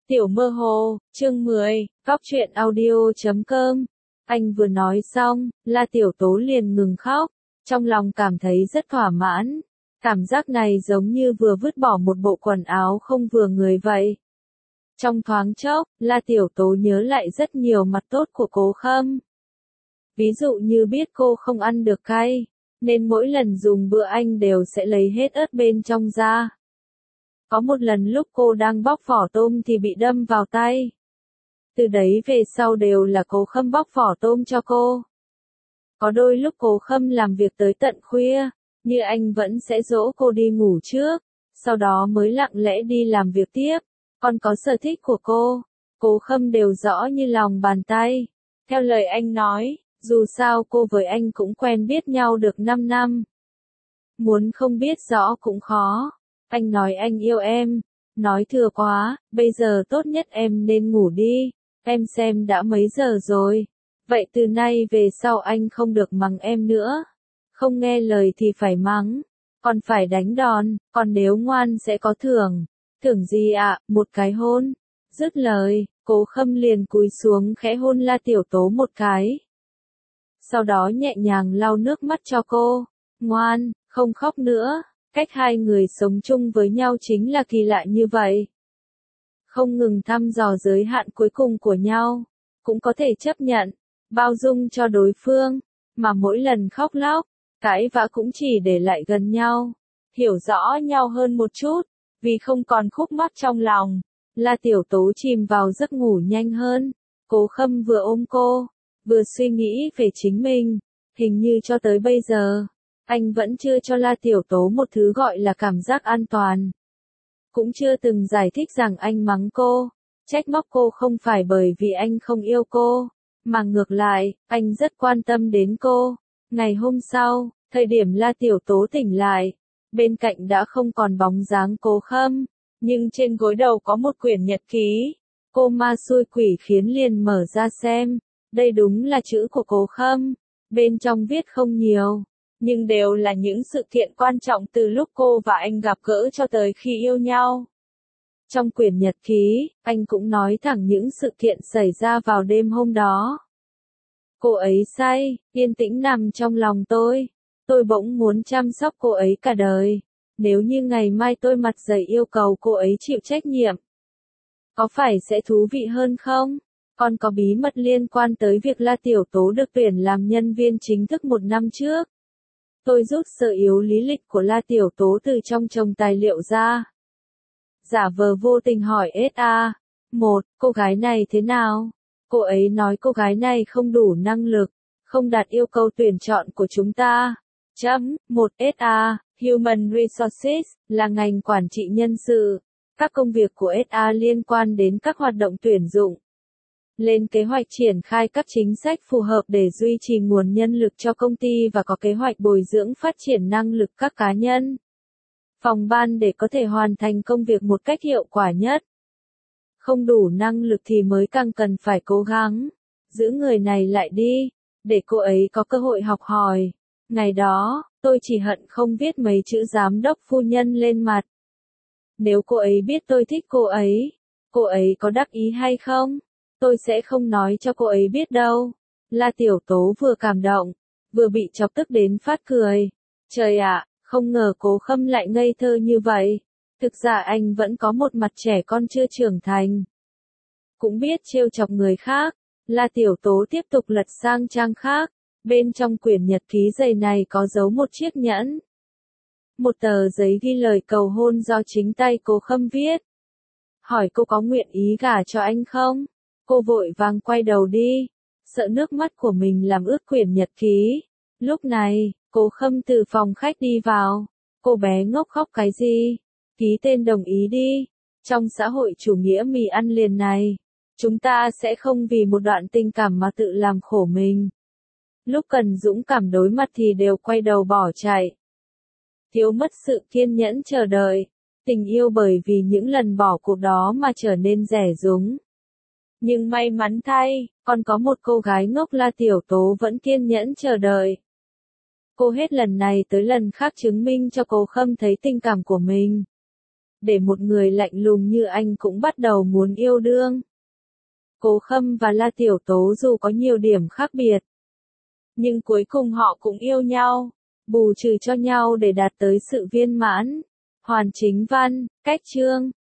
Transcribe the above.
Tiểu mơ hồ, chương 10, Góc truyện audio.com. Anh vừa nói xong, La Tiểu Tố liền ngừng khóc, trong lòng cảm thấy rất thỏa mãn. Cảm giác này giống như vừa vứt bỏ một bộ quần áo không vừa người vậy. Trong thoáng chốc, La Tiểu Tố nhớ lại rất nhiều mặt tốt của Cố Khâm. Ví dụ như biết cô không ăn được cay, nên mỗi lần dùng bữa anh đều sẽ lấy hết ớt bên trong ra. Có một lần lúc cô đang bóc vỏ tôm thì bị đâm vào tay. Từ đấy về sau đều là Cố Khâm bóc vỏ tôm cho cô. Có đôi lúc Cố Khâm làm việc tới tận khuya, như anh vẫn sẽ dỗ cô đi ngủ trước, sau đó mới lặng lẽ đi làm việc tiếp. Còn có sở thích của cô, Cố Khâm đều rõ như lòng bàn tay. Theo lời anh nói, dù sao cô với anh cũng quen biết nhau được 5 năm. Muốn không biết rõ cũng khó. Anh nói anh yêu em, nói thừa quá, bây giờ tốt nhất em nên ngủ đi, em xem đã mấy giờ rồi. Vậy từ nay về sau anh không được mắng em nữa. Không nghe lời thì phải mắng, còn phải đánh đòn, còn nếu ngoan sẽ có thưởng. Thưởng gì ạ? Một cái hôn. Dứt lời, Cố Khâm liền cúi xuống khẽ hôn La Tiểu Tố một cái. Sau đó nhẹ nhàng lau nước mắt cho cô. Ngoan, không khóc nữa. Cách hai người sống chung với nhau chính là kỳ lạ như vậy. Không ngừng thăm dò giới hạn cuối cùng của nhau, cũng có thể chấp nhận, bao dung cho đối phương, mà mỗi lần khóc lóc, cãi vã cũng chỉ để lại gần nhau, hiểu rõ nhau hơn một chút, vì không còn khúc mắc trong lòng. La Tiểu Tố chìm vào giấc ngủ nhanh hơn, Cố Khâm vừa ôm cô, vừa suy nghĩ về chính mình, hình như cho tới bây giờ. Anh vẫn chưa cho La Tiểu Tố một thứ gọi là cảm giác an toàn. Cũng chưa từng giải thích rằng anh mắng cô, trách móc cô không phải bởi vì anh không yêu cô, mà ngược lại, anh rất quan tâm đến cô. Ngày hôm sau, thời điểm La Tiểu Tố tỉnh lại, bên cạnh đã không còn bóng dáng Cố Khâm, nhưng trên gối đầu có một quyển nhật ký. Cô ma xui quỷ khiến liền mở ra xem, đây đúng là chữ của Cố Khâm, bên trong viết không nhiều, nhưng đều là những sự kiện quan trọng từ lúc cô và anh gặp gỡ cho tới khi yêu nhau. Trong quyển nhật ký, anh cũng nói thẳng những sự kiện xảy ra vào đêm hôm đó. Cô ấy say, yên tĩnh nằm trong lòng tôi bỗng muốn chăm sóc cô ấy cả đời. Nếu như ngày mai tôi mặt dày yêu cầu cô ấy chịu trách nhiệm, có phải sẽ thú vị hơn không? Còn có bí mật liên quan tới việc La Tiểu Tố được tuyển làm nhân viên chính thức 1 năm trước. Tôi rút sơ yếu lý lịch của La Tiểu Tố từ trong chồng tài liệu ra. Giả vờ vô tình hỏi SA. Cô gái này thế nào? Cô ấy nói cô gái này không đủ năng lực, không đạt yêu cầu tuyển chọn của chúng ta. SA, Human Resources, là ngành quản trị nhân sự. Các công việc của SA liên quan đến các hoạt động tuyển dụng. Lên kế hoạch triển khai các chính sách phù hợp để duy trì nguồn nhân lực cho công ty và có kế hoạch bồi dưỡng phát triển năng lực các cá nhân. Phòng ban để có thể hoàn thành công việc một cách hiệu quả nhất. Không đủ năng lực thì mới càng cần phải cố gắng giữ người này lại đi, để cô ấy có cơ hội học hỏi. Ngày đó, tôi chỉ hận không viết mấy chữ giám đốc phu nhân lên mặt. Nếu cô ấy biết tôi thích cô ấy có đắc ý hay không? Tôi sẽ không nói cho cô ấy biết đâu. La Tiểu Tố vừa cảm động, vừa bị chọc tức đến phát cười. Trời ạ, không ngờ Cố Khâm lại ngây thơ như vậy. Thực ra anh vẫn có một mặt trẻ con chưa trưởng thành. Cũng biết trêu chọc người khác. La Tiểu Tố tiếp tục lật sang trang khác. Bên trong quyển nhật ký dày này có giấu một chiếc nhẫn. Một tờ giấy ghi lời cầu hôn do chính tay Cố Khâm viết. Hỏi cô có nguyện ý gả cho anh không? Cô vội vàng quay đầu đi, sợ nước mắt của mình làm ướt quyển nhật ký. Lúc này, Cố Khâm từ phòng khách đi vào. Cô bé ngốc khóc cái gì? Ký tên đồng ý đi. Trong xã hội chủ nghĩa mì ăn liền này, chúng ta sẽ không vì một đoạn tình cảm mà tự làm khổ mình. Lúc cần dũng cảm đối mặt thì đều quay đầu bỏ chạy. Thiếu mất sự kiên nhẫn chờ đợi. Tình yêu bởi vì những lần bỏ cuộc đó mà trở nên rẻ rúng. Nhưng may mắn thay, còn có một cô gái ngốc La Tiểu Tố vẫn kiên nhẫn chờ đợi. Cô hết lần này tới lần khác chứng minh cho Cố Khâm thấy tình cảm của mình. để một người lạnh lùng như anh cũng bắt đầu muốn yêu đương. Cố Khâm và La Tiểu Tố dù có nhiều điểm khác biệt, nhưng cuối cùng họ cũng yêu nhau, bù trừ cho nhau để đạt tới sự viên mãn. Hoàn Chính Văn, Cách Chương